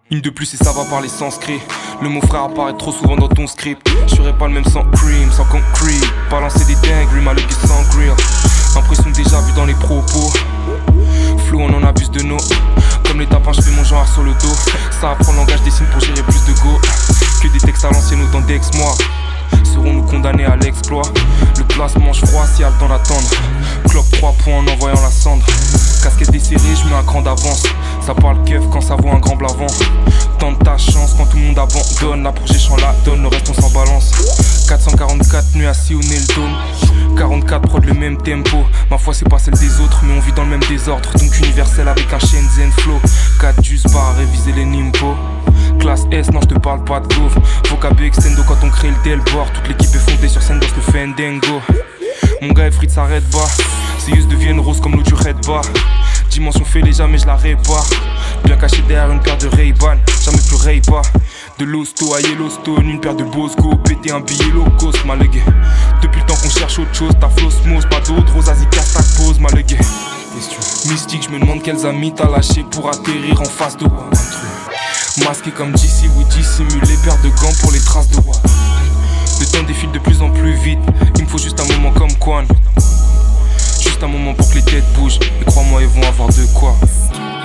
Une de plus et ça va parler sanskrit. Le mot frère apparaît trop souvent dans ton script. Je serais pas le même sans cream, sans concrete. Balancer des dingueries, mal legué sans grill. Impression déjà vue dans les propos. Flow, on en abuse de nos. Comme les tapins, je fais mon genre sur le dos. Ça apprend le langage des signes pour gérer plus de go. Que des textes à l'ancienne autant d'ex-moi. Serons-nous condamnés à l'exploit? Le place mange froid si y a le temps d'attendre. Cloque 3 points en envoyant la cendre. Casquette desserrée, je mets un cran d'avance. Ça parle keuf quand ça vaut un grand blavant. Tente ta chance quand tout le monde abandonne. La projet chant la donne, le reste on s'en balance. 444 nuits assis au nez le dôme. 44 prod le même tempo. Ma foi c'est pas celle des autres mais on vit dans le même désordre. Donc universel avec un Shenzhen flow. 4 juice bar, réviser les nimbos. Classe S, non je te parle pas de gaufre. Vocab extendo quand on crée le delbord. Toute l'équipe est fondée sur scène dans le fandango. Mon gars Efrit s'arrête pas. Ses yeux deviennent roses comme l'eau du Red Bar. Dimension fait les jamais je la répare. Bien caché derrière une paire de Ray-Ban. Jamais plus Ray pas. De l'hosto à Yellowstone, une paire de Bosco. Péter un billet low cost, malégué. Depuis le temps qu'on cherche autre chose, ta flosmose, pas d'autre. Rosasie casse ta pose, malégué. Mystique, je me demande quels amis t'as lâché pour atterrir en face de moi. Masqué comme DC, oui dissimulé, paire de gants pour les traces de roi. Le temps défile de plus en plus vite. Il me faut juste un moment comme Quan. Juste un moment pour que les têtes bougent. Et crois-moi, ils vont avoir de quoi.